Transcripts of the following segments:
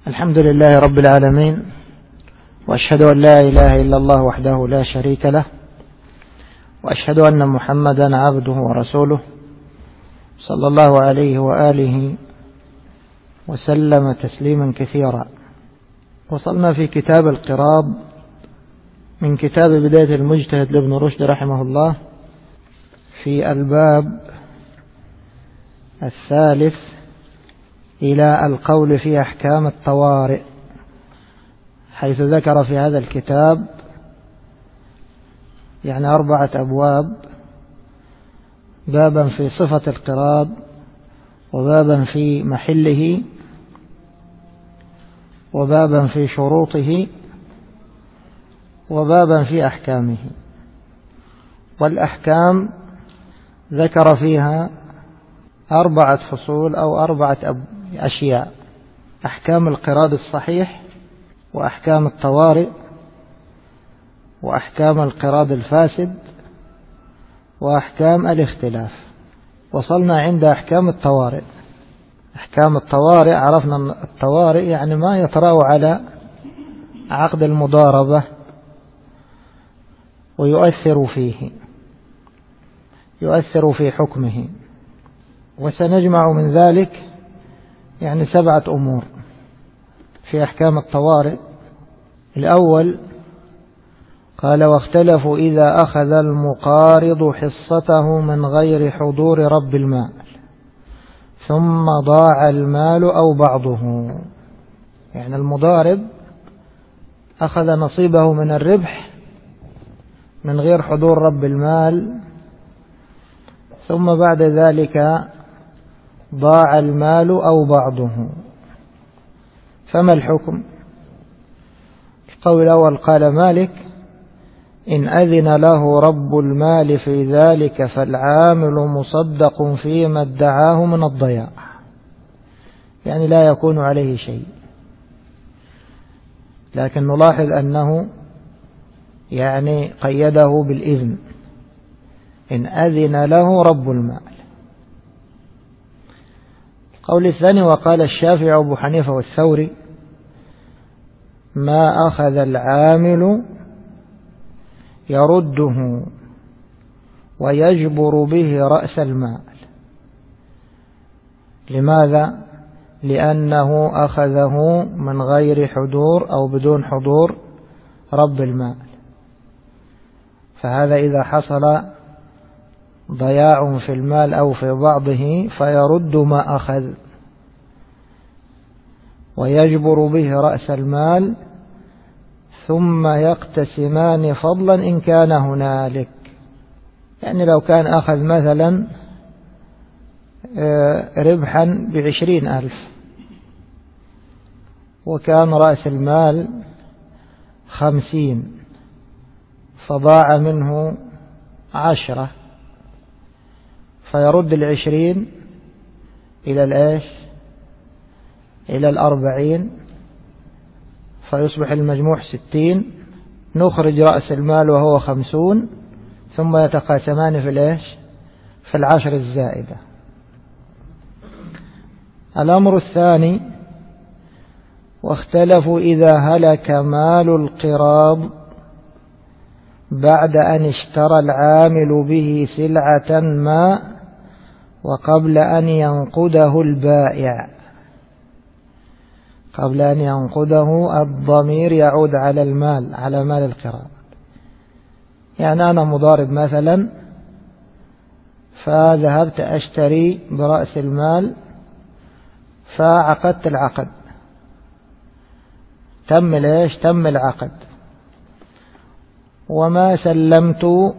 الحمد لله رب العالمين، وأشهد أن لا إله إلا الله وحده لا شريك له، وأشهد أن محمدا عبده ورسوله صلى الله عليه وآله وسلم تسليما كثيرا. وصلنا في كتاب القراض من كتاب بداية المجتهد لابن رشد رحمه الله في الباب الثالث إلى القول في أحكام الطوارئ، حيث ذكر في هذا الكتاب 4 أبواب: بابا في صفة القراض، وبابا في محله، وبابا في شروطه، وبابا في أحكامه. والأحكام ذكر فيها 4 فصول أو 4 أشياء: أحكام القراض الصحيح، وأحكام الطوارئ، وأحكام القراض الفاسد، وأحكام الاختلاف. وصلنا عند أحكام الطوارئ. أحكام الطوارئ عرفنا أن الطوارئ يعني ما يطرأ على عقد المضاربة ويؤثر فيه، يؤثر في حكمه. وسنجمع من ذلك 7 أمور في أحكام الطوارئ. الأول قال: واختلفوا إذا أخذ المقارض حصته من غير حضور رب المال ثم ضاع المال أو بعضه. المضارب أخذ نصيبه من الربح من غير حضور رب المال، ثم بعد ذلك ضاع المال أو بعضه، فما الحكم؟ القول الأول قال مالك: إن أذن له رب المال في ذلك فالعامل مصدق فيما ادعاه من الضياع، لا يكون عليه شيء. لكن نلاحظ أنه قيده بالإذن: إن أذن له رب المال. القول الثاني وقال الشافعي وأبو حنيفة والثوري: ما أخذ العامل يرده ويجبر به رأس المال. لماذا؟ لأنه أخذه من غير حضور أو بدون حضور رب المال، فهذا إذا حصل ضياع في المال أو في بعضه فيرد ما أخذ ويجبر به رأس المال، ثم يقتسمان فضلا إن كان هنالك. لو كان أخذ مثلا ربحا ب20,000 وكان رأس المال 50، فضاع منه 10، فيرد 20 إلى إلى 40، فيصبح المجموع 60. نخرج رأس المال وهو 50، ثم يتقاسمان في 10 الزائدة. الأمر الثاني: واختلفوا إذا هلك مال القراض بعد أن اشترى العامل به سلعة ما وقبل أن ينقده البائع. قبل أن ينقده الضمير يعود على المال، على مال القراض. أنا مضارب مثلا، فذهبت أشتري برأس المال، فعقدت العقد، تم العقد، وما سلمت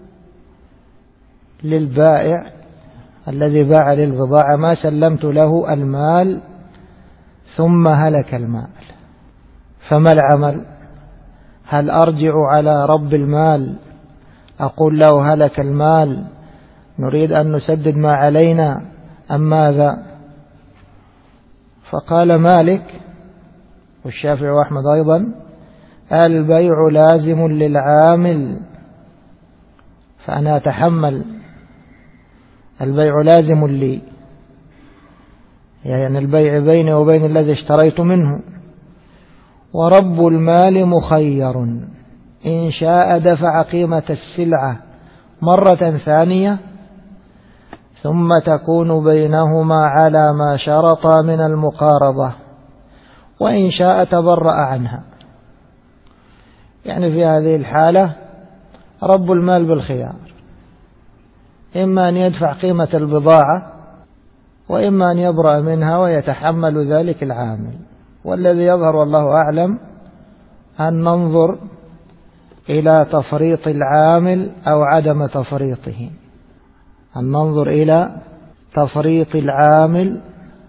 للبائع الذي باع للبضاعة، ما سلمت له المال، ثم هلك المال، فما العمل؟ هل أرجع على رب المال أقول له هلك المال، نريد أن نسدد ما علينا، أم ماذا؟ فقال مالك والشافعي وأحمد أيضا: البيع لازم للعامل، فأنا أتحمل، البيع لازم لي، البيع بيني وبين الذي اشتريت منه، ورب المال مخير، إن شاء دفع قيمة السلعة مرة ثانية ثم تكون بينهما على ما شرط من المقارضة، وإن شاء تبرأ عنها. يعني في هذه الحالة رب المال بالخيار، إما أن يدفع قيمة البضاعة وإما أن يبرأ منها ويتحمل ذلك العامل. والذي يظهر والله أعلم أن ننظر إلى تفريط العامل أو عدم تفريطه، أن ننظر إلى تفريط العامل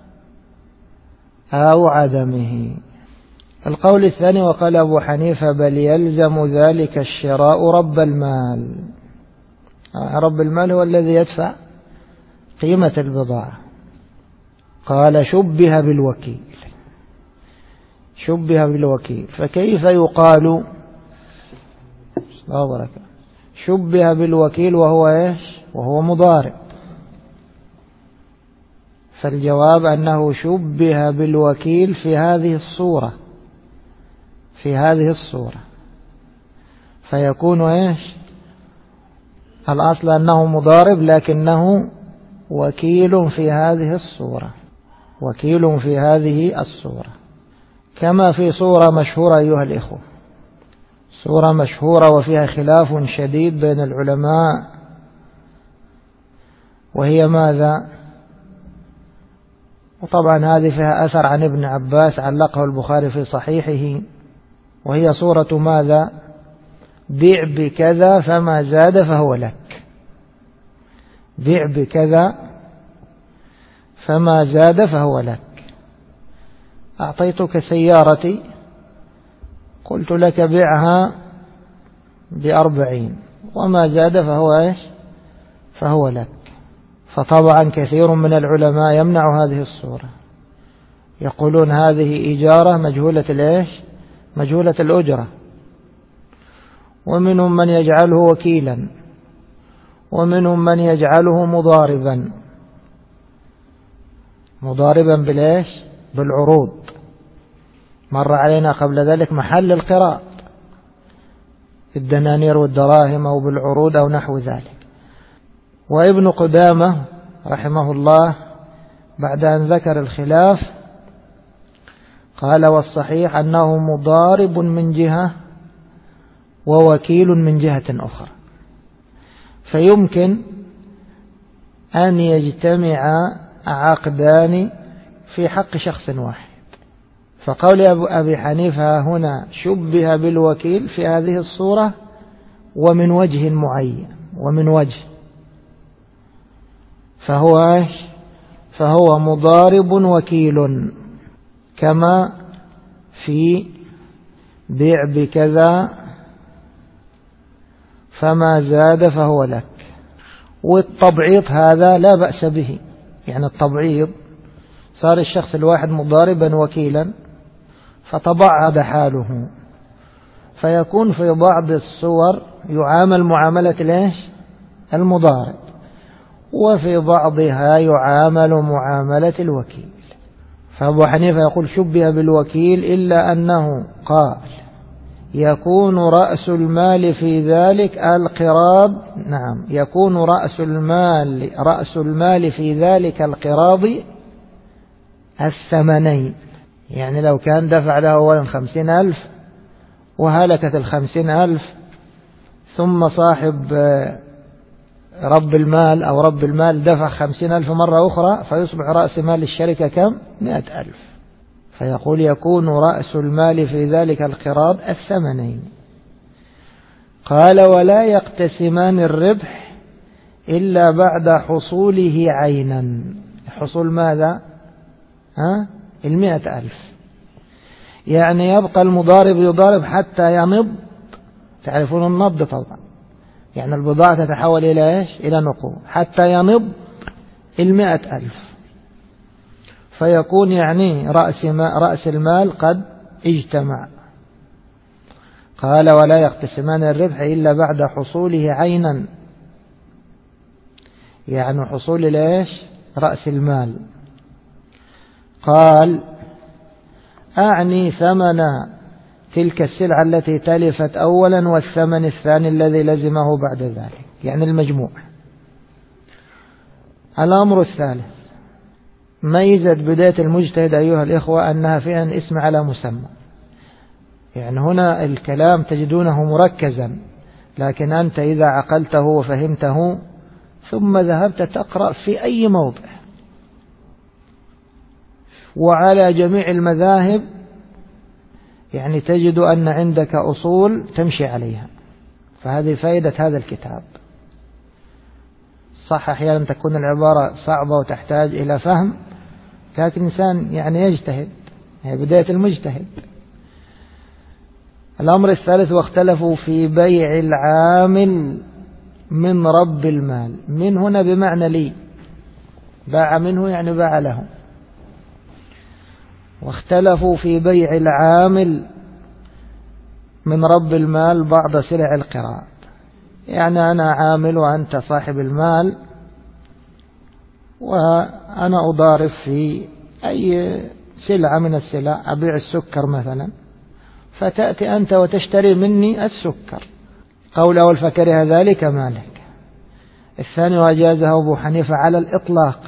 أو عدمه. القول الثاني وقال أبو حنيفة بل يلزم ذلك الشراء رب المال. رب المال هو الذي يدفع قيمة البضاعة. قال شبه بالوكيل، شبه بالوكيل، فكيف يقال شبه بالوكيل وهو إيش؟ وهو مضارب. فالجواب أنه شبه بالوكيل في هذه الصورة، في هذه الصورة، فيكون إيش؟ الأصل أنه مضارب لكنه وكيل في هذه الصورة، وكيل في هذه الصورة، كما في صورة مشهورة أيها الإخوة، صورة مشهورة وفيها خلاف شديد بين العلماء، وهي ماذا؟ وطبعا هذه فيها أثر عن ابن عباس علقه البخاري في صحيحه، وهي صورة ماذا؟ بيع بكذا فما زاد فهو لك، بيع بكذا فما زاد فهو لك. أعطيتك سيارتي قلت لك بيعها ب40 وما زاد فهو إيش؟ فهو لك. فطبعا كثير من العلماء يمنع هذه الصورة، يقولون هذه إجارة مجهولة الإيش؟ مجهولة الأجرة. ومنهم من يجعله وكيلا، ومنهم من يجعله مضاربا، مضاربا بالإيش؟ بالعروض. مر علينا قبل ذلك محل القراء الدنانير والدراهم أو بالعروض أو نحو ذلك. وابن قدامة رحمه الله بعد أن ذكر الخلاف قال والصحيح أنه مضارب من جهة ووكيل من جهة أخرى، فيمكن أن يجتمع عقدان في حق شخص واحد. فقول أبي حنيفة هنا شبه بالوكيل في هذه الصورة ومن وجه معين، ومن وجه، فهو مضارب وكيل، كما في بيع بكذا فما زاد فهو لك. والتبعيض هذا لا بأس به، يعني التبعيض صار الشخص الواحد مضاربا وكيلا فتبعض حاله، فيكون في بعض الصور يعامل معاملة ليش؟ المضارب، وفي بعضها يعامل معاملة الوكيل. فأبو حنيفة يقول شبه بالوكيل إلا أنه قال يكون رأس المال في ذلك القراض، نعم يكون رأس المال في ذلك القراض الثمنين. يعني لو كان دفع له أولا 50,000 وهلكت 50,000 ثم صاحب رب المال أو رب المال دفع 50,000 مرة أخرى، فيصبح رأس مال الشركة كم؟ 100,000. فيقول يكون رأس المال في ذلك القراض الثمنين. قال ولا يقتسمان الربح إلا بعد حصوله عينا. حصول ماذا؟ 100,000. يعني يبقى المضارب يضارب حتى ينض. تعرفون النض طبعا، يعني البضاعة تتحول إلى إيش؟ إلى نقود حتى ينض 100,000، فيكون يعني رأس المال قد اجتمع. قال ولا يقتسمان الربح إلا بعد حصوله عينا، يعني حصول ليش؟ رأس المال. قال أعني ثمن تلك السلعة التي تلفت أولا والثمن الثاني الذي لزمه بعد ذلك، يعني المجموع. الأمر الثالث، ميزة بداية المجتهد أيها الإخوة أنها فعلا اسم على مسمى. يعني هنا الكلام تجدونه مركزا، لكن أنت إذا عقلته وفهمته ثم ذهبت تقرأ في أي موضع وعلى جميع المذاهب، يعني تجد أن عندك أصول تمشي عليها. فهذه فائدة هذا الكتاب. صح أحيانا تكون العبارة صعبة وتحتاج إلى فهم، لكن الإنسان يعني يجتهد، هي بداية المجتهد. الأمر الثالث، واختلفوا في بيع العامل من رب المال. من هنا بمعنى لي، باع منه يعني باع له. واختلفوا في بيع العامل من رب المال بعض سلع القراء. يعني أنا عامل وأنت صاحب المال، وأنا أضارب في أي سلعة من السلع، أبيع السكر مثلا، فتأتي أنت وتشتري مني السكر. قول أول فكره ذلك مالك. الثاني وأجازه أبو حنيفة على الإطلاق.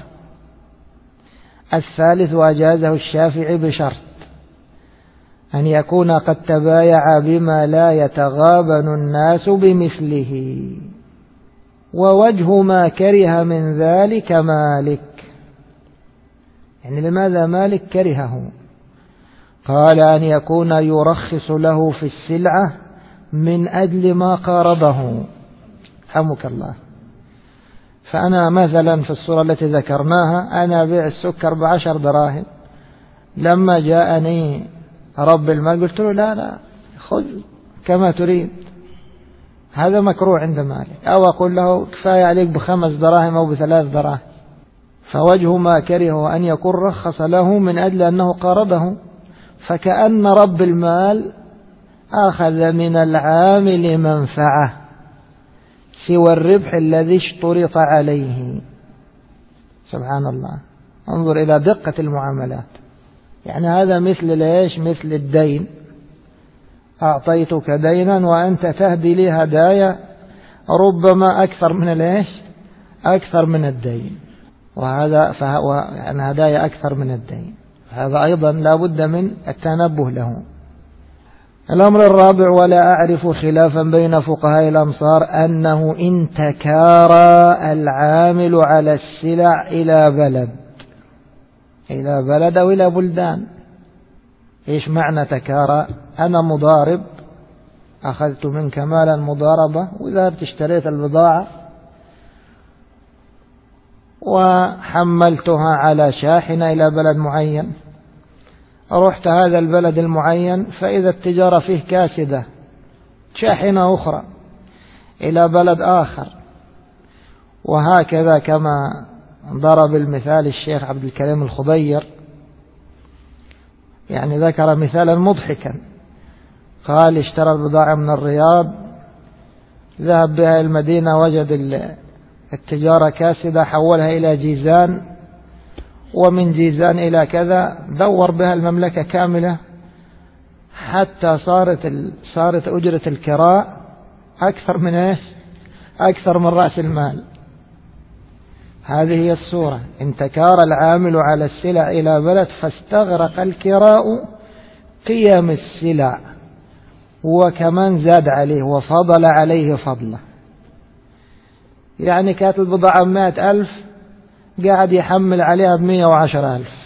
الثالث وأجازه الشافعي بشرط أن يكون قد تبايع بما لا يتغابن الناس بمثله. ووجه ما كره من ذلك مالك. يعني لماذا مالك كرهه؟ قال أن يكون يرخص له في السلعة من أجل ما قارضه. حمك الله. فأنا مثلا في الصورة التي ذكرناها أنا أبيع السكر ب10 دراهم، لما جاءني رب المال قلت له لا خذ كما تريد، هذا مكروه عند مالك. أو أقول له كفاية عليك ب5 دراهم أو ب3 دراهم. فوجه ما كره أن يكون رخص له من أجل أنه قارضه، فكأن رب المال أخذ من العامل منفعة سوى الربح الذي اشترط عليه. سبحان الله، انظر إلى دقة المعاملات. يعني هذا مثل ليش؟ مثل الدين. أعطيتك دينا وأنت تهدي لي هدايا ربما أكثر من ليش؟ أكثر من الدين، وهذا يعني هدايا أكثر من الدين. هذا أيضا لا بد من التنبه له. الأمر الرابع، ولا أعرف خلافا بين فقهاء الأمصار أنه إن تكارى العامل على السلع إلى بلد أو إلى بلدان. إيش معنى تكارى؟ أنا مضارب، أخذت منك مالا مضاربة وذهبت اشتريت البضاعة وحملتها على شاحنة إلى بلد معين، رحت هذا البلد المعين فإذا التجارة فيه كاسدة، شاحنة أخرى إلى بلد آخر، وهكذا كما ضرب المثال الشيخ عبد الكريم الخضير. يعني ذكر مثالا مضحكا، قال اشترى البضاعة من الرياض، ذهب بها المدينة، وجد التجارة كاسدة، حولها إلى جيزان، ومن جيزان إلى كذا، دور بها المملكة كاملة حتى صارت أجرة الكراء أكثر من إيش؟ أكثر من رأس المال. هذه هي الصورة. إن تكار العامل على السلع إلى بلد فاستغرق الكراء قيم السلع، وكمان زاد عليه وفضل عليه فضله. يعني كانت البضاعة 100,000 قاعد يحمل عليها 110,000.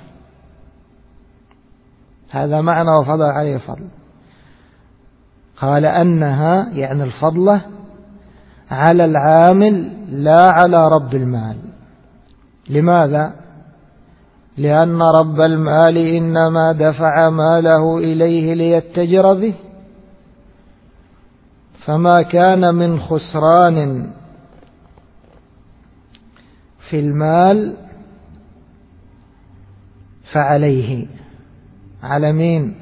هذا معنى وفضل عليه فضل. قال أنها يعني الفضلة على العامل لا على رب المال. لماذا؟ لأن رب المال إنما دفع ماله إليه ليتجر به، فما كان من خسران في المال فعليه. على مين؟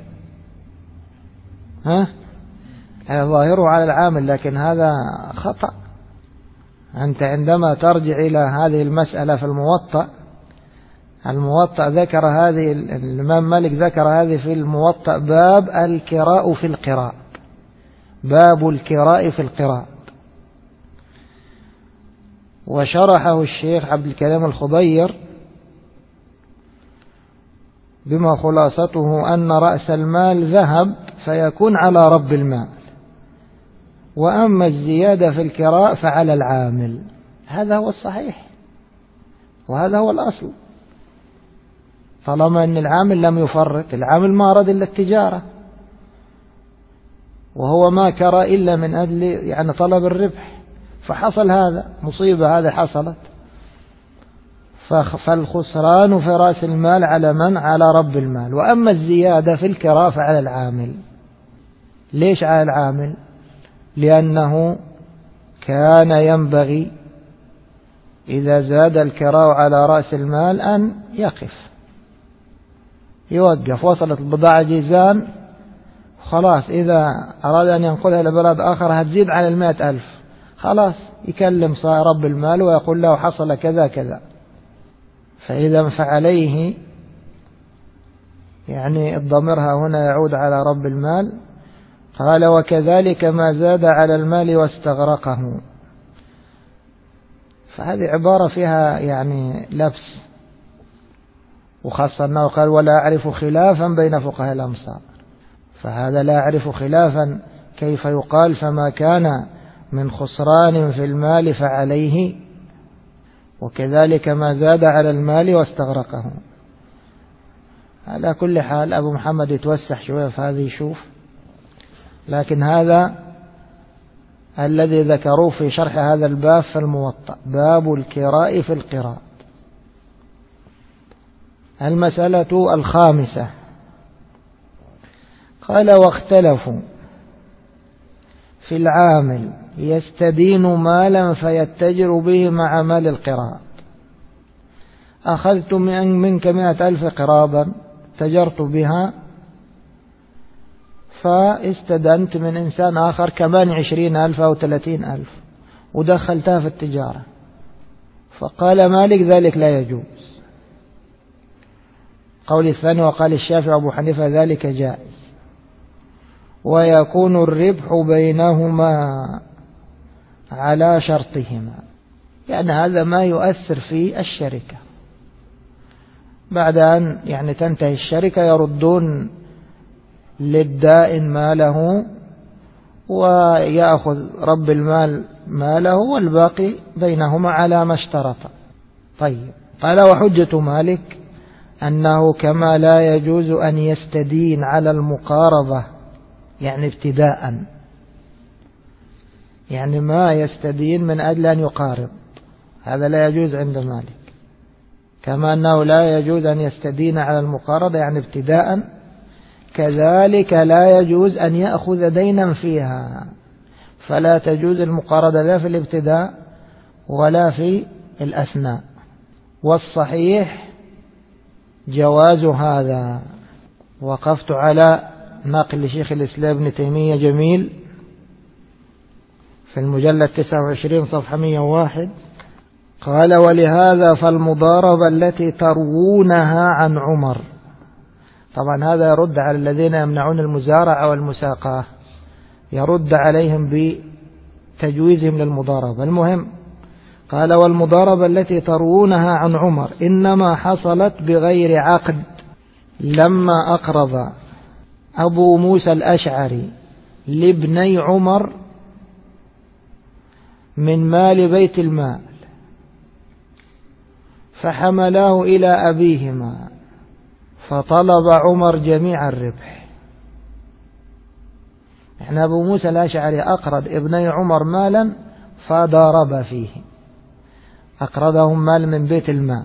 ظاهره على العامل، لكن هذا خطأ. أنت عندما ترجع إلى هذه المسألة في الموطأ الموطأ ذكر هذه، الإمام مالك ذكر هذه في الموطأ باب الكراء في القراء، باب الكراء في القراء. وشرحه الشيخ عبد الكريم الخضير بما خلاصته أن رأس المال ذهب فيكون على رب المال، وأما الزيادة في الكراء فعلى العامل. هذا هو الصحيح وهذا هو الأصل، طالما أن العامل لم يفرط، العامل ما أراد إلا التجارة، وهو ما كرى إلا من أجل يعني طلب الربح، فحصل هذا مصيبة، هذا حصلت، فالخسران في رأس المال على من؟ على رب المال. وأما الزيادة في الكراء فعلى العامل. ليش على العامل؟ لأنه كان ينبغي إذا زاد الكراء على رأس المال أن يوقف، وصلت البضاعة جيزان خلاص، إذا أراد أن ينقلها لبلد آخر هتزيد على 100,000، خلاص يكلم رب المال ويقول له حصل كذا كذا. فإذا فعليه يعني الضميرها هنا يعود على رب المال. قال وكذلك ما زاد على المال واستغرقه. فهذه عبارة فيها يعني لبس، وخاصة أنه قال ولا أعرف خلافا بين فقهاء الأمصار، فهذا لا أعرف خلافا كيف يقال فما كان من خسران في المال فعليه، وكذلك ما زاد على المال واستغرقه. على كل حال أبو محمد يتوسح شوية في هذه يشوف، لكن هذا الذي ذكروه في شرح هذا الباب في الموطأ، باب الكراء في القراء. المسألة الخامسة قال واختلفوا في العامل يستدين مالا فيتجر به مع مال القراء. أخذت منك 100,000 قراضا تجرت بها، فاستدنت من إنسان آخر كمان 20,000 أو 30,000 ودخلتها في التجارة. فقال مالك ذلك لا يجوز. قول الثاني وقال الشافعي وأبو حنيفة ذلك جائز، ويكون الربح بينهما على شرطهما، يعني هذا ما يؤثر في الشركة. بعد أن يعني تنتهي الشركة يردون للدائن ماله ويأخذ رب المال ماله، والباقي بينهما على ما اشترط. طيب، قال وحجة مالك أنه كما لا يجوز أن يستدين على المقارضة، يعني ابتداء، يعني ما يستدين من أجل أن يقارض، هذا لا يجوز عند مالك. كما أنه لا يجوز أن يستدين على المقارضة يعني ابتداء، كذلك لا يجوز أن يأخذ دينا فيها، فلا تجوز المقارضة لا في الابتداء ولا في الأثناء. والصحيح جواز هذا. وقفت على نقل شيخ الإسلام ابن تيمية جميل في المجلد 29 صفحة 101، قال ولهذا فالمضاربة التي تروونها عن عمر. طبعا هذا يرد على الذين يمنعون المزارعة والمساقاة، يرد عليهم بتجويزهم للمضاربة. المهم قال والمضاربة التي تروونها عن عمر إنما حصلت بغير عقد، لما أقرض أبو موسى الأشعري لابني عمر من مال بيت المال فحملاه إلى أبيهما، فطلب عمر جميع الربح. يعني أبو موسى الأشعري أقرض ابني عمر مالا فضارب فيه، أقرضهم مال من بيت المال،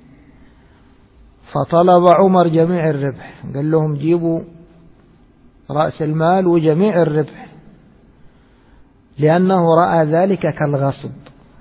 فطلب عمر جميع الربح، قال لهم جيبوا رأس المال وجميع الربح، لأنه رأى ذلك كالغصب،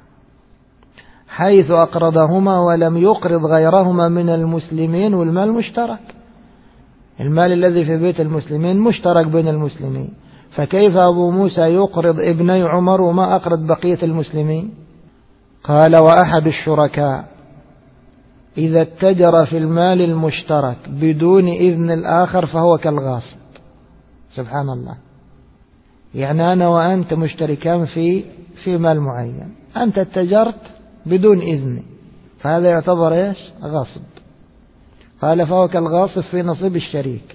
حيث أقرضهما ولم يقرض غيرهما من المسلمين، والمال مشترك، المال الذي في بيت المسلمين مشترك بين المسلمين، فكيف أبو موسى يقرض ابني عمر وما أقرض بقية المسلمين؟ قال وأحد الشركاء إذا اتجر في المال المشترك بدون إذن الآخر فهو كالغاصب. سبحان الله. يعني أنا وأنت مشتركان في مال معين، أنت اتجرت بدون إذن، فهذا يعتبر إيش؟ غصب. قال فهو كالغاصب في نصيب الشريك.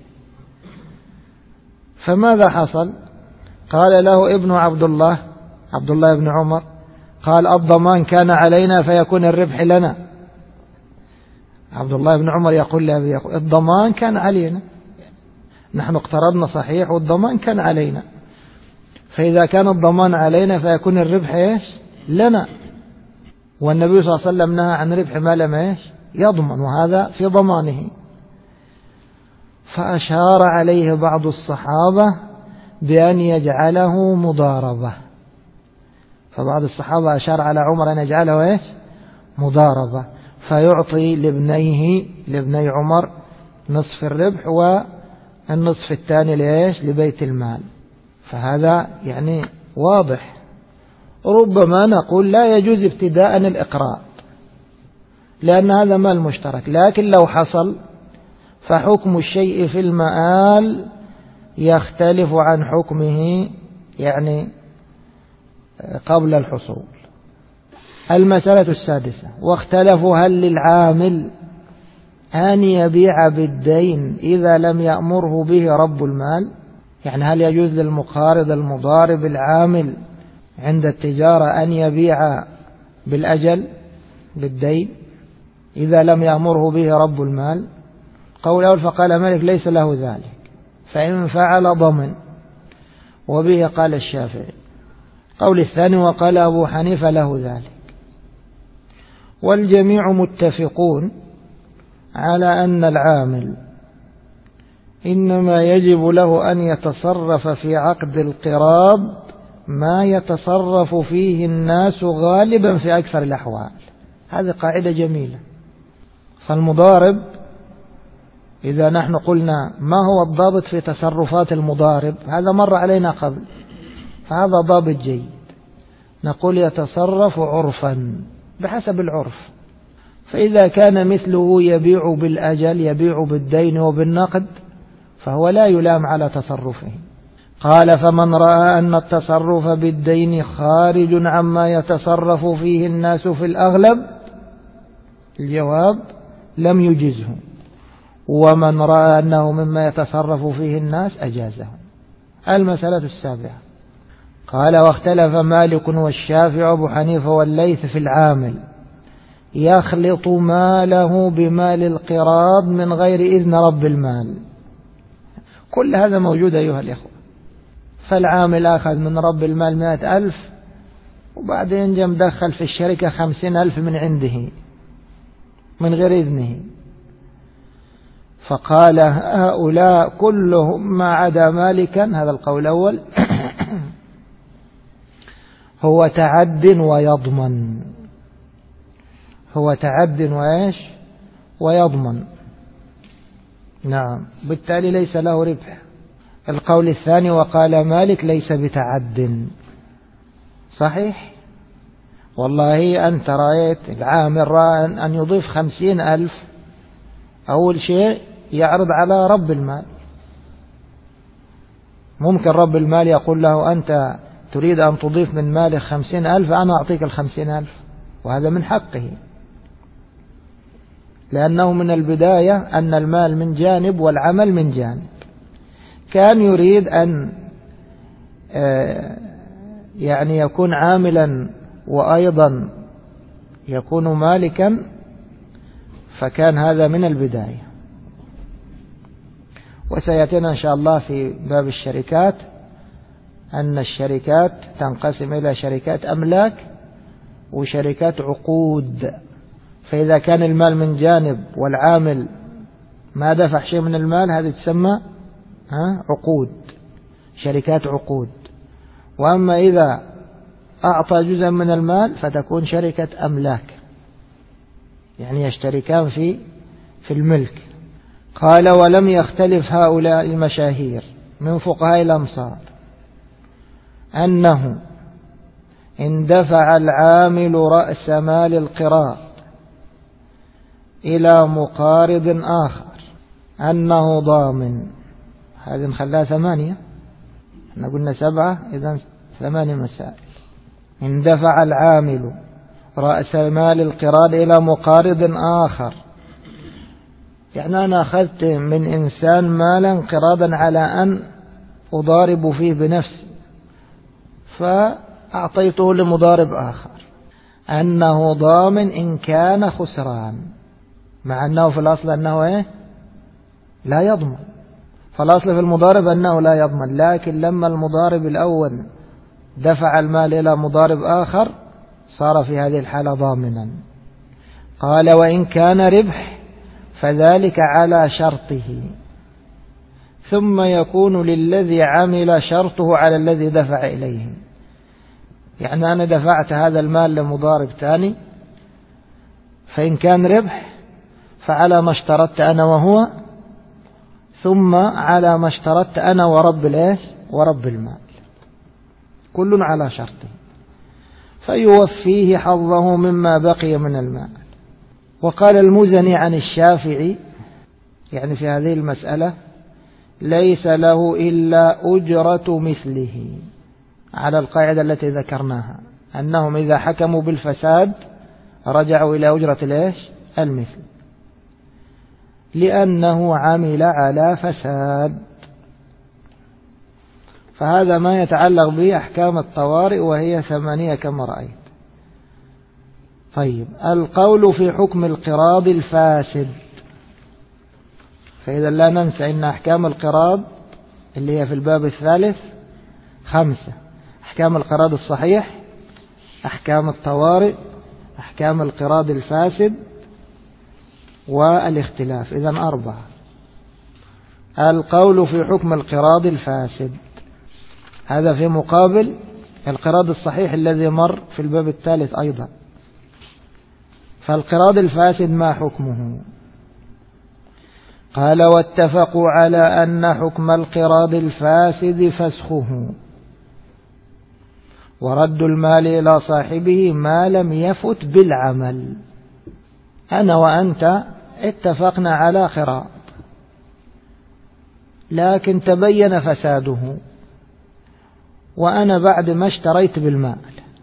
فماذا حصل؟ قال له ابن عبد الله بن عمر، قال الضمان كان علينا فيكون الربح لنا. عبد الله بن عمر يقول له الضمان كان علينا، نحن اقترضنا صحيح والضمان كان علينا، فإذا كان الضمان علينا فيكون الربح إيش؟ لنا. والنبي صلى الله عليه وسلم نهى عن ربح ما لم إيش؟ يضمن، وهذا في ضمانه. فأشار عليه بعض الصحابة بأن يجعله مضاربة. فبعض الصحابة أشار على عمر أن يجعله إيش؟ مضاربة، فيعطي لابني عمر نصف الربح والنصف الثاني لإيش؟ لبيت المال. فهذا يعني واضح. ربما نقول لا يجوز ابتداء الإقراض لأن هذا مال مشترك، لكن لو حصل فحكم الشيء في المآل يختلف عن حكمه يعني قبل الحصول. المسألة السادسة: واختلفوا هل للعامل أن يبيع بالدين إذا لم يأمره به رب المال؟ يعني هل يجوز للمقارض المضارب العامل عند التجارة أن يبيع بالأجل بالدين إذا لم يأمره به رب المال؟ قول أول فقال مالك ليس له ذلك، فإن فعل ضمن، وبه قال الشافعي. قول الثاني وقال أبو حنيفة له ذلك. والجميع متفقون على أن العامل إنما يجب له أن يتصرف في عقد القراض ما يتصرف فيه الناس غالبا في أكثر الأحوال. هذه قاعدة جميلة. فالمضارب إذا نحن قلنا ما هو الضابط في تصرفات المضارب، هذا مر علينا قبل، فهذا ضابط جيد. نقول يتصرف عرفا بحسب العرف. فإذا كان مثله يبيع بالأجل، يبيع بالدين وبالنقد، فهو لا يلام على تصرفه. قال فمن رأى أن التصرف بالدين خارج عما يتصرف فيه الناس في الأغلب، الجواب لم يجزه، ومن رأى أنه مما يتصرف فيه الناس أجازه. المسألة السابعة: قال واختلف مالك والشافعي وأبو حنيفة والليث في العامل يخلط ماله بمال القراض من غير إذن رب المال. كل هذا موجود أيها الإخوة. فالعامل أخذ من رب المال 100,000 وبعدين جاء مدخل في الشركة 50,000 من عنده من غير إذنه، فقال هؤلاء كلهم ما عدا مالكا، هذا القول الأول، هو تعد ويضمن. هو تعد وإيش؟ ويضمن. نعم، بالتالي ليس له ربح. القول الثاني وقال مالك ليس بتعد. صحيح، والله أنت رأيت العامل رأى أن يضيف 50,000، أول شيء يعرض على رب المال. ممكن رب المال يقول له أنت تريد أن تضيف من مالك 50,000، أنا أعطيك 50,000، وهذا من حقه، لأنه من البداية أن المال من جانب والعمل من جانب. كان يريد أن يعني يكون عاملا وأيضا يكون مالكا، فكان هذا من البداية. وسيأتينا إن شاء الله في باب الشركات أن الشركات تنقسم إلى شركات أملاك وشركات عقود. فإذا كان المال من جانب والعامل ما دفع شيء من المال، هذه تسمى عقود، شركات عقود. وأما إذا أعطى جزءا من المال فتكون شركة أملاك، يعني يشتركان في الملك. قال ولم يختلف هؤلاء المشاهير من فقهاء الأمصار أنه إن دفع العامل رأس مال القراض إلى مقارض آخر أنه ضامن. هذه نخليها 8، احنا قلنا 7، إذن 8 مسائل. إن دفع العامل رأس مال القراض إلى مقارض آخر، يعني أنا أخذت من إنسان مالا قراضا على أن أضارب فيه بنفسي، فأعطيته لمضارب آخر، أنه ضامن إن كان خسران، مع أنه في الأصل أنه لا يضمن. فالأصل في المضارب أنه لا يضمن، لكن لما المضارب الأول دفع المال إلى مضارب آخر صار في هذه الحالة ضامنا. قال وإن كان ربح فذلك على شرطه، ثم يكون للذي عمل شرطه على الذي دفع إليه. يعني أنا دفعت هذا المال لمضارب ثاني، فإن كان ربح فعلى ما اشترطت أنا وهو، ثم على ما اشترطت أنا ورب المال، كل على شرطه، فيوفيه حظه مما بقي من المال. وقال المزني عن الشافعي يعني في هذه المسألة ليس له إلا أجرة مثله، على القاعدة التي ذكرناها أنهم إذا حكموا بالفساد رجعوا إلى أجرة المثل، لأنه عمل على فساد. فهذا ما يتعلق بأحكام الطوارئ، وهي 8 كما رأيت. طيب، القول في حكم القراض الفاسد. فإذا لا ننسى أن أحكام القراض اللي هي في الباب الثالث 5: أحكام القراض الصحيح، أحكام الطوارئ، أحكام القراض الفاسد، والاختلاف. إذن 4. القول في حكم القراض الفاسد، هذا في مقابل القراض الصحيح الذي مر في الباب الثالث أيضا. فالقراض الفاسد ما حكمه؟ قال واتفقوا على أن حكم القراض الفاسد فسخه ورد المال إلى صاحبه ما لم يفت بالعمل. أنا وأنت اتفقنا على قراض، لكن تبين فساده، وأنا بعد ما اشتريت بالمال.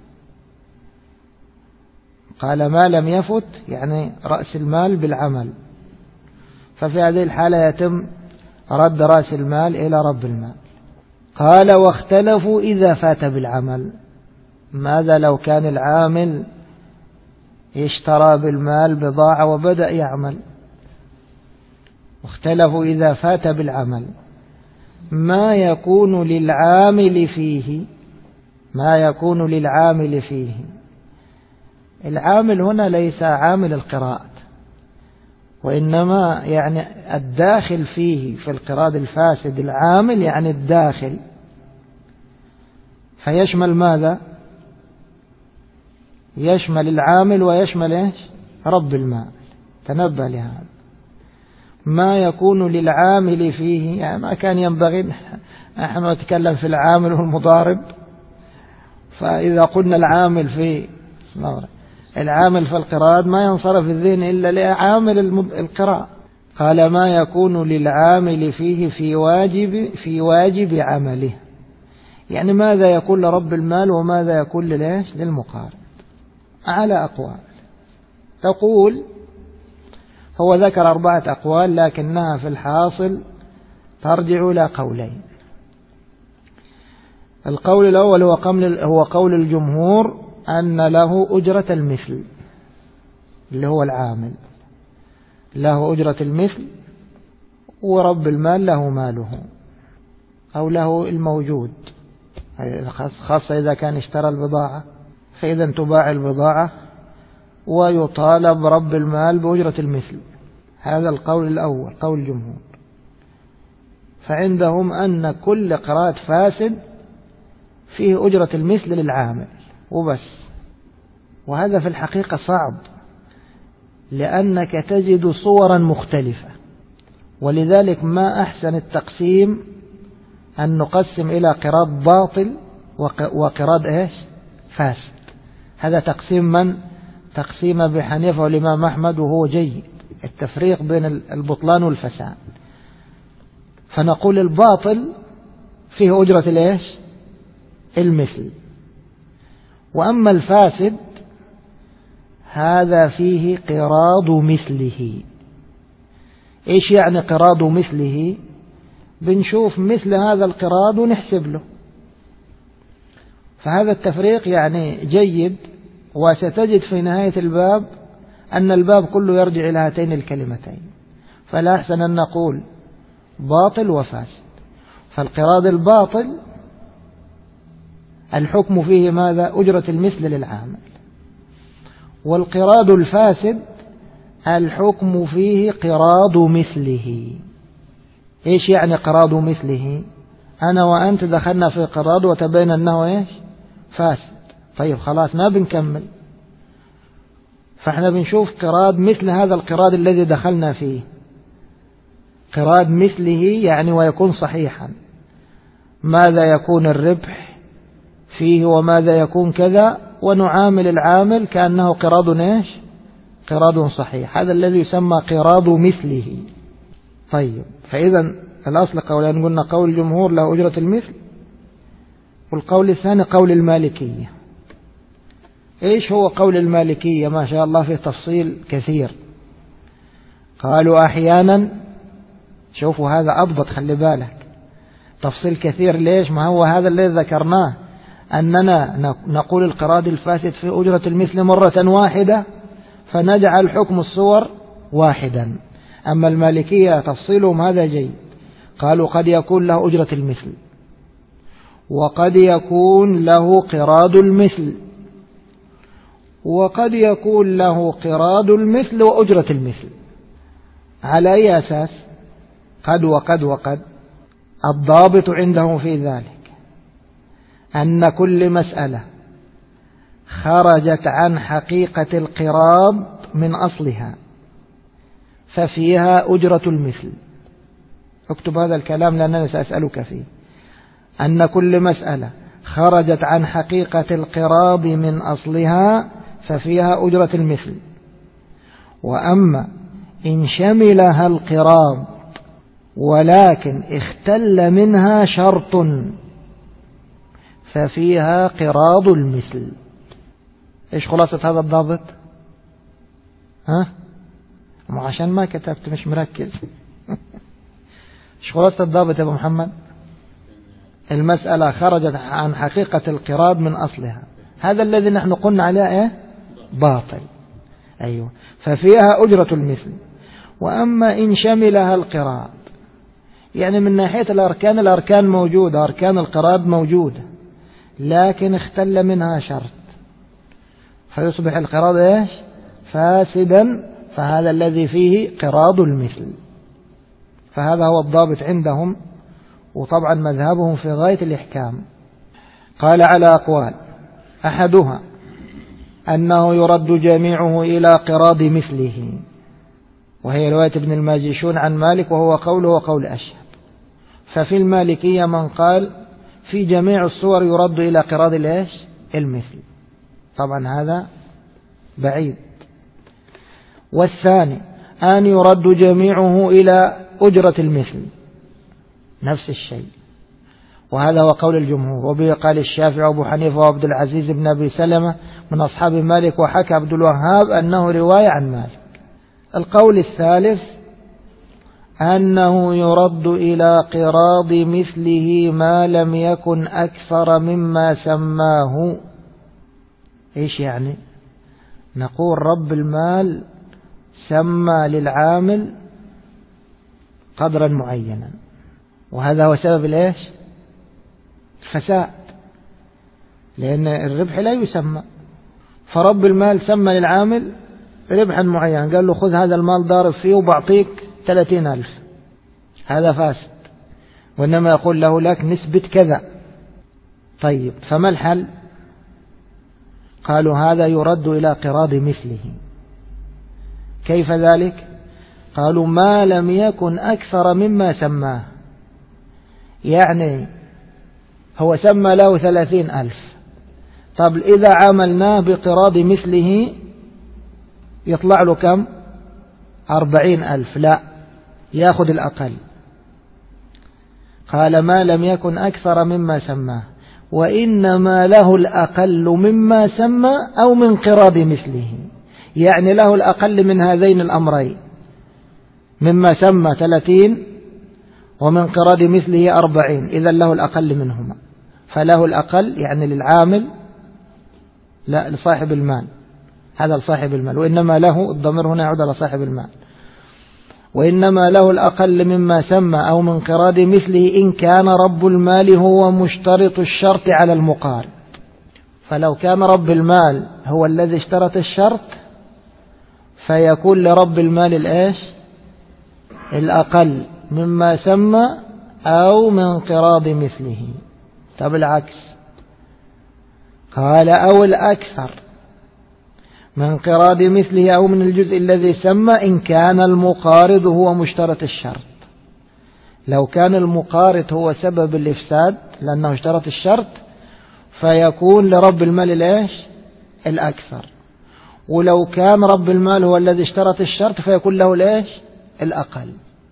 قال ما لم يفت يعني رأس المال بالعمل، ففي هذه الحالة يتم رد رأس المال إلى رب المال. قال واختلفوا إذا فات بالعمل. ماذا لو كان العامل اشترى بالمال بضاعة وبدأ يعمل؟ واختلفوا إذا فات بالعمل ما يكون للعامل فيه. ما يكون للعامل فيه، العامل هنا ليس عامل القراءة، وإنما يعني الداخل فيه في القراض الفاسد العامل، يعني الداخل، فيشمل ماذا؟ يشمل العامل ويشمل رب المال. تنبه لهذا. ما يكون للعامل فيه، يعني ما كان ينبغي نحن نتكلم في العامل والمضارب، فإذا قلنا العامل في القراءة ما ينصرف الذهن إلا لعامل القراءة. قال ما يكون للعامل فيه في واجب عمله، يعني ماذا يكون لرب المال وماذا يكون للمقارض، على أقوال. تقول هو ذكر 4 أقوال، لكنها في الحاصل ترجع إلى قولين. القول الأول هو قول الجمهور أن له أجرة المثل، اللي هو العامل له أجرة المثل، ورب المال له ماله أو له الموجود، خاصة إذا كان اشترى البضاعة، فإذا تباع البضاعة ويطالب رب المال بأجرة المثل. هذا القول الأول، قول الجمهور. فعندهم أن كل قراءة فاسد فيه أجرة المثل للعامل وبس. وهذا في الحقيقة صعب، لأنك تجد صورا مختلفة، ولذلك ما أحسن التقسيم أن نقسم إلى قراض باطل وقراض فاسد. هذا تقسيم تقسيم أبي حنيفة والإمام أحمد، وهو جيد التفريق بين البطلان والفساد. فنقول الباطل فيه أجرة الإيش؟ المثل. وأما الفاسد هذا فيه قراض مثله. إيش يعني قراض مثله؟ بنشوف مثل هذا القراض ونحسب له. فهذا التفريق يعني جيد، وستجد في نهاية الباب أن الباب كله يرجع إلى هاتين الكلمتين. فلا أحسن أن نقول باطل وفاسد. فالقراض الباطل الحكم فيه ماذا؟ أجرة المثل للعامل. والقراض الفاسد الحكم فيه قراض مثله. إيش يعني قراض مثله؟ أنا وأنت دخلنا في قراض وتبين أنه إيش؟ فاسد. طيب خلاص ما بنكمل، فإحنا بنشوف قراض مثل هذا القراض الذي دخلنا فيه. قراض مثله يعني ويكون صحيحا، ماذا يكون الربح فيه وماذا يكون كذا، ونعامل العامل كأنه قراض إيش؟ قراض صحيح. هذا الذي يسمى قراض مثله. طيب فإذا الأصل قولان، قلنا قول الجمهور له أجرة المثل، والقول الثاني قول المالكية. إيش هو قول المالكية؟ ما شاء الله فيه تفصيل كثير. قالوا أحيانا، شوفوا هذا أضبط، خلي بالك، تفصيل كثير. ليش؟ ما هو هذا الذي ذكرناه، أننا نقول القراض الفاسد في أجرة المثل مرة واحدة فنجعل حكم الصور واحدا. أما المالكية تفصيلهم هذا جيد. قالوا قد يكون له أجرة المثل وقد يكون له قراض المثل وقد يكون له قراض المثل وأجرة المثل. على أي أساس؟ قد وقد وقد. الضابط عندهم في ذلك أن كل مسألة خرجت عن حقيقة القراض من أصلها ففيها أجرة المثل. اكتب هذا الكلام لأنني سأسألك فيه. أن كل مسألة خرجت عن حقيقة القراض من أصلها ففيها أجرة المثل. وأما إن شملها القراض ولكن اختل منها شرط ففيها قراض المثل. إيش خلاصة هذا الضابط؟ عشان ما كتبت مش مركز. إيش خلاصة الضابط يا أبو محمد؟ المسألة خرجت عن حقيقة القراض من أصلها، هذا الذي نحن قلنا عليه إيه؟ باطل. أيوة، ففيها أجرة المثل. وأما إن شملها القراض، يعني من ناحية الأركان، الأركان موجودة، أركان القراض موجودة، لكن اختل منها شرط فيصبح القراض إيش؟ فاسدا، فهذا الذي فيه قراض المثل. فهذا هو الضابط عندهم، وطبعا مذهبهم في غاية الإحكام. قال على أقوال، أحدها أنه يرد جميعه إلى قراض مثله، وهي رواية ابن الماجشون عن مالك، وهو قوله وقول أشهب. ففي المالكية من قال في جميع الصور يرد إلى قراض الإيش؟ المثل. طبعا هذا بعيد. والثاني أن يرد جميعه إلى أجرة المثل، نفس الشيء، وهذا هو قول الجمهور. وبه قال الشافعي وأبو حنيفة وعبد العزيز بن أبي سلمة من أصحاب مالك، وحكى عبد الوهاب أنه رواية عن مالك. القول الثالث أنه يرد إلى قراض مثله ما لم يكن أكثر مما سماه. إيش يعني؟ نقول رب المال سمى للعامل قدرا معينا، وهذا هو سبب الإيش؟ الفساد، لأن الربح لا يسمى. فرب المال سمى للعامل ربحا معينا، قال له خذ هذا المال ضارب فيه وبعطيك 30,000، هذا فاسد. وإنما يقول له لك نسبة كذا. طيب فما الحل؟ قالوا هذا يرد إلى قراض مثله. كيف ذلك؟ قالوا ما لم يكن أكثر مما سماه، يعني هو سمى له 30,000، طب إذا عاملناه بقراض مثله يطلع له كم؟ 40,000، لا، يأخذ الأقل. قال ما لم يكن أكثر مما سماه، وإنما له الأقل مما سمى أو من قراض مثله، يعني له الأقل من هذين الأمرين، مما سمى 30 ومن قراض مثله 40، إذا له الأقل منهما. فله الأقل يعني للعامل، لا لصاحب المال، هذا لصاحب المال، وإنما له، الضمير هنا يعود على صاحب المال، وإنما له الأقل مما سمى أو من قراض مثله إن كان رب المال هو مشترط الشرط على المقارض. فلو كان رب المال هو الذي اشترط الشرط فيكون لرب المال الإيش؟ الأقل مما سمى أو من قراض مثله. طب العكس، قال أو الأكثر من قراض مثله أو من الجزء الذي سمى إن كان المقارض هو مشترط الشرط. لو كان المقارض هو سبب الإفساد لأنه اشترط الشرط فيكون لرب المال الإيش؟ الأكثر. ولو كان رب المال هو الذي اشترط الشرط فيكون له الإيش؟ الأقل.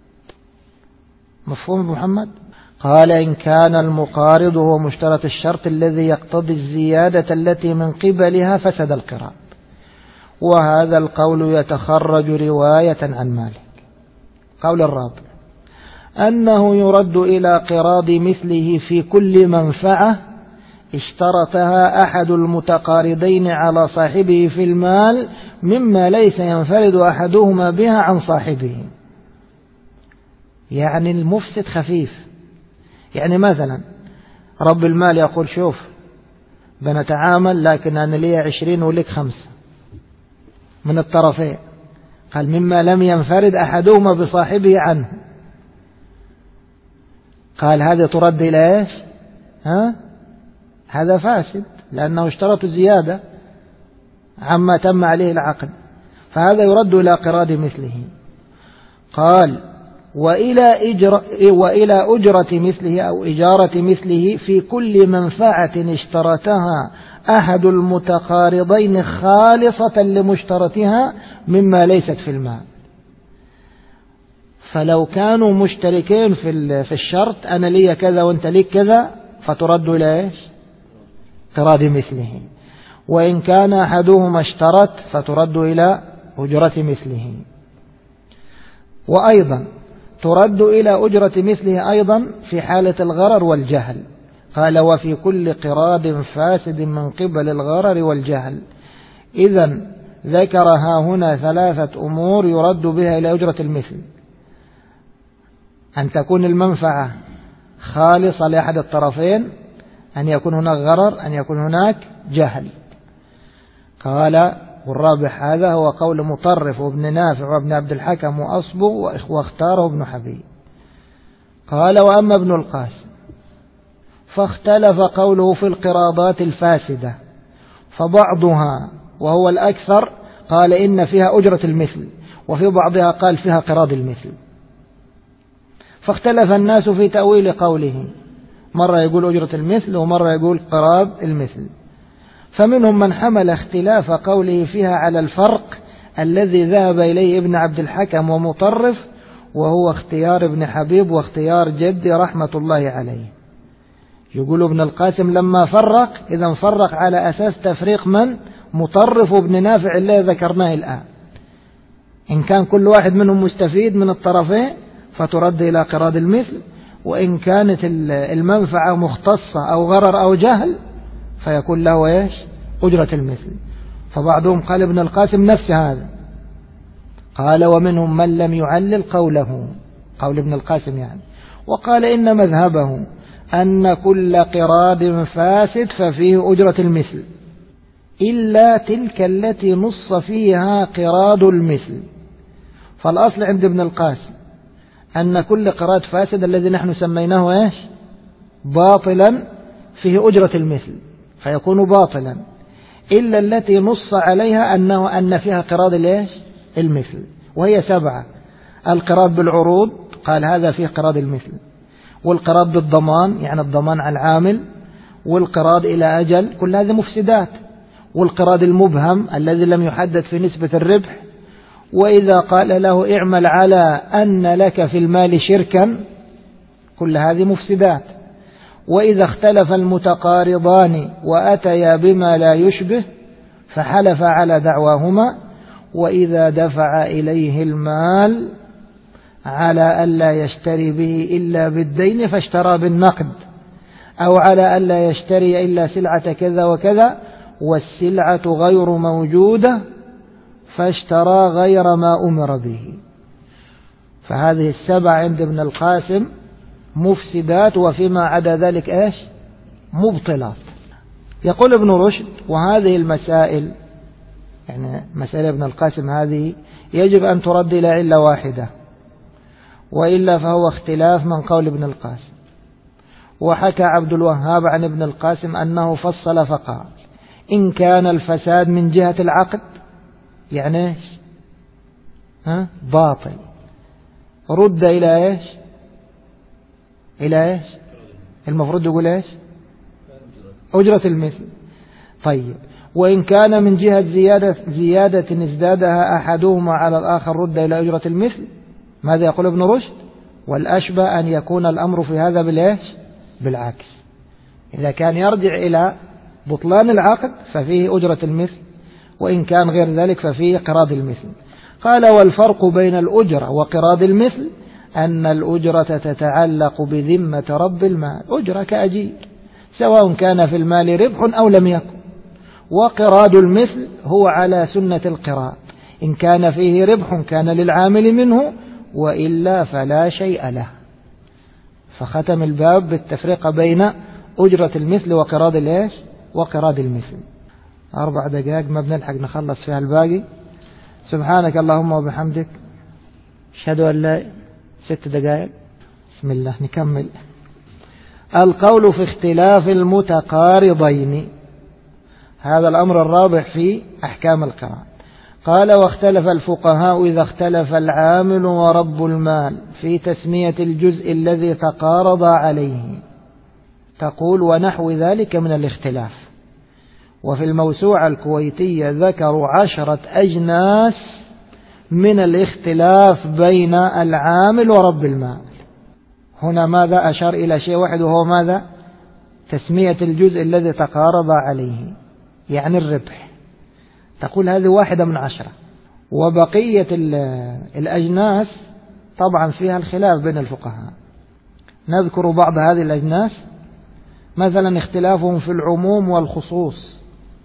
مفهوم محمد؟ قال إن كان المقارض هو مشترط الشرط الذي يقتضي الزيادة التي من قبلها فسد القراض. وهذا القول يتخرج رواية عن مالك. قول الرابع أنه يرد إلى قراض مثله في كل منفعة اشترطها أحد المتقارضين على صاحبه في المال مما ليس ينفرد أحدهما بها عن صاحبه. يعني المفسد خفيف، يعني مثلا رب المال يقول شوف بنتعامل لكن أنا لي 20 ولك 5 من الطرفين، قال مما لم ينفرد أحدهما بصاحبه عنه، قال هذا ترد إلى إيش؟ هذا فاسد لأنه اشترط زيادة عما تم عليه العقد، فهذا يرد إلى قراض مثله. قال وإلى أجرة مثله أو إجارة مثله في كل منفعة اشترطها أحد المتقارضين خالصة لمشترطها مما ليست في المال. فلو كانوا مشتركين في الشرط أنا لي كذا وأنت ليك كذا فترد إلى إيش؟ قراض مثله. وإن كان أحدهما اشترط فترد إلى أجرة مثله. وأيضا ترد إلى أجرة مثله أيضا في حالة الغرر والجهل. قال وفي كل قراض فاسد من قبل الغرر والجهل. إذن ذكرها هنا 3 أمور يرد بها إلى أجرة المثل: أن تكون المنفعة خالصة لأحد الطرفين، أن يكون هناك غرر، أن يكون هناك جهل. قال والرابع هذا هو قول مطرف وابن نافع وابن عبد الحكم وأصبغ واختاره ابن حبيب. قال وأما ابن القاسم فاختلف قوله في القراضات الفاسدة، فبعضها وهو الأكثر قال إن فيها أجرة المثل، وفي بعضها قال فيها قراض المثل. فاختلف الناس في تأويل قوله، مرة يقول أجرة المثل ومرة يقول قراض المثل. فمنهم من حمل اختلاف قوله فيها على الفرق الذي ذهب إليه ابن عبد الحكم ومطرف، وهو اختيار ابن حبيب واختيار جدي رحمة الله عليه. يقول ابن القاسم لما فرق إذا فرق على أساس تفريق من؟ مطرف وابن نافع اللي ذكرناه الآن. إن كان كل واحد منهم مستفيد من الطرفين فترد إلى قراض المثل، وإن كانت المنفعة مختصة أو غرر أو جهل فيكون له إيش؟ أجرة المثل. فبعضهم قال ابن القاسم نفس هذا. قال ومنهم من لم يعلل قوله، قول ابن القاسم يعني، وقال إن مذهبه أن كل قراض فاسد ففيه أجرة المثل إلا تلك التي نص فيها قراض المثل. فالأصل عند ابن القاسم أن كل قراض فاسد الذي نحن سميناه إيش؟ باطلا فيه أجرة المثل فيكون باطلا، إلا التي نص عليها أن فيها قراض الإيش؟ المثل، وهي 7: القراض بالعروض قال هذا فيه قراض المثل، والقراض بالضمان يعني الضمان على العامل، والقراض إلى أجل، كل هذه مفسدات، والقراض المبهم الذي لم يحدد في نسبة الربح، وإذا قال له اعمل على أن لك في المال شركا، كل هذه مفسدات. وإذا اختلف المتقارضان وأتيا بما لا يشبه فحلف على دعواهما، وإذا دفع إليه المال على ألا يشتري به إلا بالدين فاشترى بالنقد، أو على ألا يشتري إلا سلعة كذا وكذا والسلعة غير موجودة فاشترى غير ما أمر به، فهذه السبع عند ابن القاسم مفسدات، وفيما عدا ذلك إيش؟ مبطلات. يقول ابن رشد: وهذه المسائل، يعني مسائل ابن القاسم هذه يجب أن ترد إلى علة واحدة، وإلا فهو اختلاف من قول ابن القاسم. وحكى عبد الوهاب عن ابن القاسم أنه فصل فقال: إن كان الفساد من جهة العقد يعني إيش؟ باطل، رد إلى إيش؟ إلى إيش؟ المفروض يقول إيش؟ أجرة المثل. طيب، وإن كان من جهة زيادة ازدادها أحدهما على الآخر رد إلى أجرة المثل. ماذا يقول ابن رشد؟ والأشبه أن يكون الأمر في هذا بالإيش؟ بالعكس. إذا كان يرجع إلى بطلان العقد ففيه أجرة المثل، وإن كان غير ذلك ففيه قراض المثل. قال: والفرق بين الأجرة وقراض المثل أن الأجرة تتعلق بذمة رب المال، أجرة كأجير، سواء كان في المال ربح أو لم يكن. وقراض المثل هو على سنة القراض، إن كان فيه ربح كان للعامل منه، وإلا فلا شيء له. فختم الباب بالتفرقة بين أجرة المثل وقراض الإيش؟ وقراض المثل. 4 دقائق ما بنلحق نخلص فيها الباقي. سبحانك اللهم وبحمدك، أشهد أن لا 6 دقائق. بسم الله نكمل. القول في اختلاف المتقارضين، هذا الأمر الرابع في أحكام القراء. قال: واختلف الفقهاء إذا اختلف العامل ورب المال في تسمية الجزء الذي تقارض عليه. تقول: ونحو ذلك من الاختلاف. وفي الموسوعة الكويتية ذكروا 10 أجناس من الاختلاف بين العامل ورب المال. هنا ماذا أشار إلى شيء واحد، وهو ماذا؟ تسمية الجزء الذي تقارض عليه، يعني الربح. تقول هذه 1 من 10. وبقية الأجناس طبعا فيها الخلاف بين الفقهاء. نذكر بعض هذه الأجناس، مثلا اختلافهم في العموم والخصوص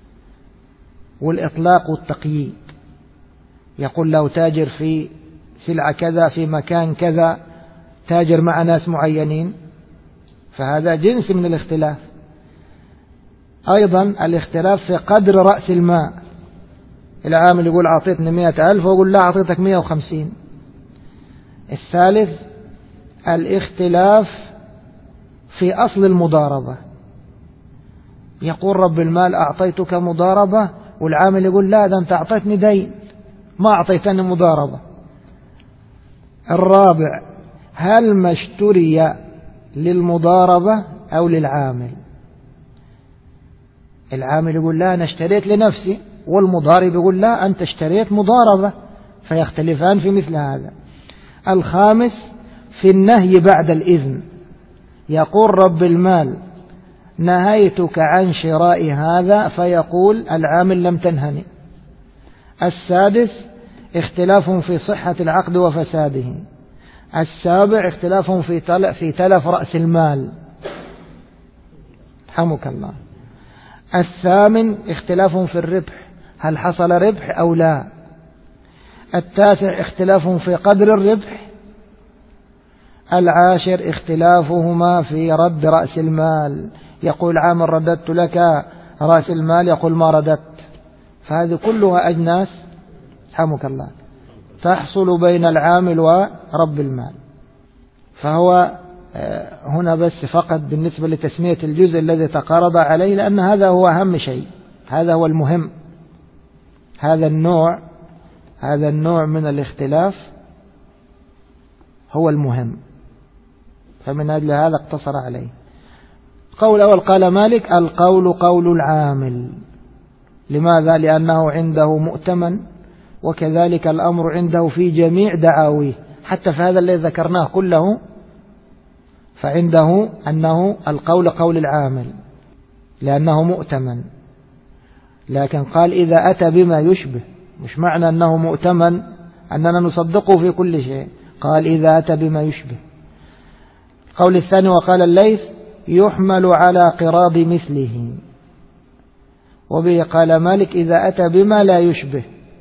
والإطلاق والتقييد. يقول: لو تاجر في سلعة كذا في مكان كذا، تاجر مع ناس معينين، فهذا جنس من الاختلاف. أيضا الاختلاف في قدر رأس المال، العامل يقول أعطيتني 100,000 ويقول لا أعطيتك 150. الثالث الاختلاف في أصل المضاربة، يقول رب المال أعطيتك مضاربة، والعامل يقول لا، ده أنت أعطيتني دين ما أعطيتني مضاربة. الرابع هل ما اشتري للمضاربة أو للعامل؟ العامل يقول لا، أنا اشتريت لنفسي، والمضارب يقول لا، أنت اشتريت مضاربة، فيختلفان في مثل هذا. الخامس في النهي بعد الإذن، يقول رب المال نهيتك عن شراء هذا، فيقول العامل لم تنهني. السادس اختلاف في صحة العقد وفساده. السابع اختلاف في تلف رأس المال، رحمك الله. الثامن اختلاف في الربح، هل حصل ربح أو لا. التاسع اختلاف في قدر الربح. العاشر اختلافهما في رد رأس المال، يقول عامل رددت لك رأس المال، يقول ما رددت. فهذه كلها أجناس رحمك الله تحصل بين العامل ورب المال. فهو هنا بس فقط بالنسبة لتسمية الجزء الذي تقارض عليه، لأن هذا هو أهم شيء، هذا هو المهم. هذا النوع من الاختلاف هو المهم، فمن أجل هذا اقتصر عليه. قول أول قال مالك: القول قول العامل. لماذا؟ لأنه عنده مؤتمن وكذلك الأمر عنده في جميع دعاويه، حتى في هذا الذي ذكرناه كله فعنده أنه القول قول العامل لأنه مؤتمن. لكن قال إذا أتى بما يشبه، مش معنى أنه مؤتمن أننا نصدقه في كل شيء، قال إذا أتى بما يشبه. القول الثاني وقال الليث يحمل على قراض مثله، وبه قال مالك إذا أتى بما لا يشبه،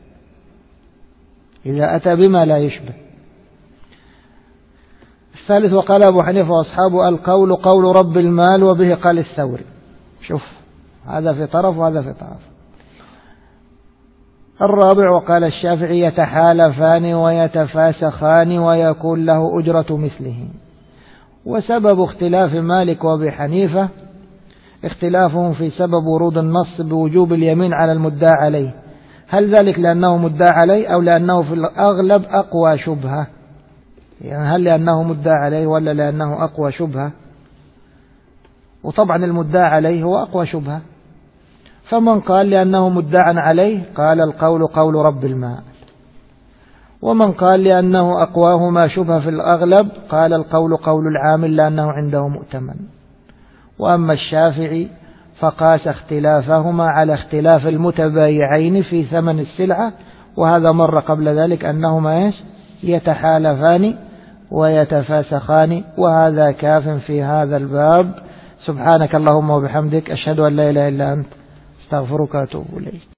إذا أتى بما لا يشبه. الثالث وقال أبو حنيفة وأصحابه القول قول رب المال، وبه قال الثوري. شوف هذا في طرف وهذا في طرف. الرابع وقال الشافعي يتحالفان ويتفاسخان ويكون له أجرة مثله. وسبب اختلاف مالك وأبي حنيفة اختلافهم في سبب ورود النص بوجوب اليمين على المدعى عليه، هل ذلك لأنه مدعى عليه أو لأنه في الأغلب أقوى شبهة؟ يعني هل لأنه مدعى عليه ولا لأنه أقوى شبهة؟ وطبعا المدعى عليه هو أقوى شبهة. فمن قال لأنه مدعى عليه قال القول قول رب المال، ومن قال لأنه أقواهما شبهة في الأغلب قال القول قول العامل لأنه عنده مؤتمن. وأما الشافعي فقاس اختلافهما على اختلاف المتبايعين في ثمن السلعة، وهذا مر قبل ذلك أنهما يتحالفان ويتفاسخان، وهذا كاف في هذا الباب. سبحانك اللهم وبحمدك أشهد أن لا إله إلا أنت استغفرك وأتوب إليك.